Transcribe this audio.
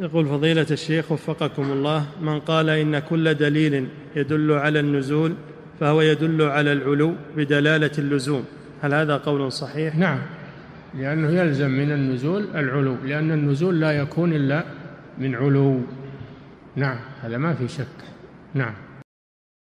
يقول فضيلة الشيخ وفقكم الله: من قال إن كل دليل يدل على النزول فهو يدل على العلو بدلالة اللزوم، هل هذا قول صحيح؟ نعم، لأنه يلزم من النزول العلو، لأن النزول لا يكون إلا من علو. نعم، هذا ما في شك. نعم.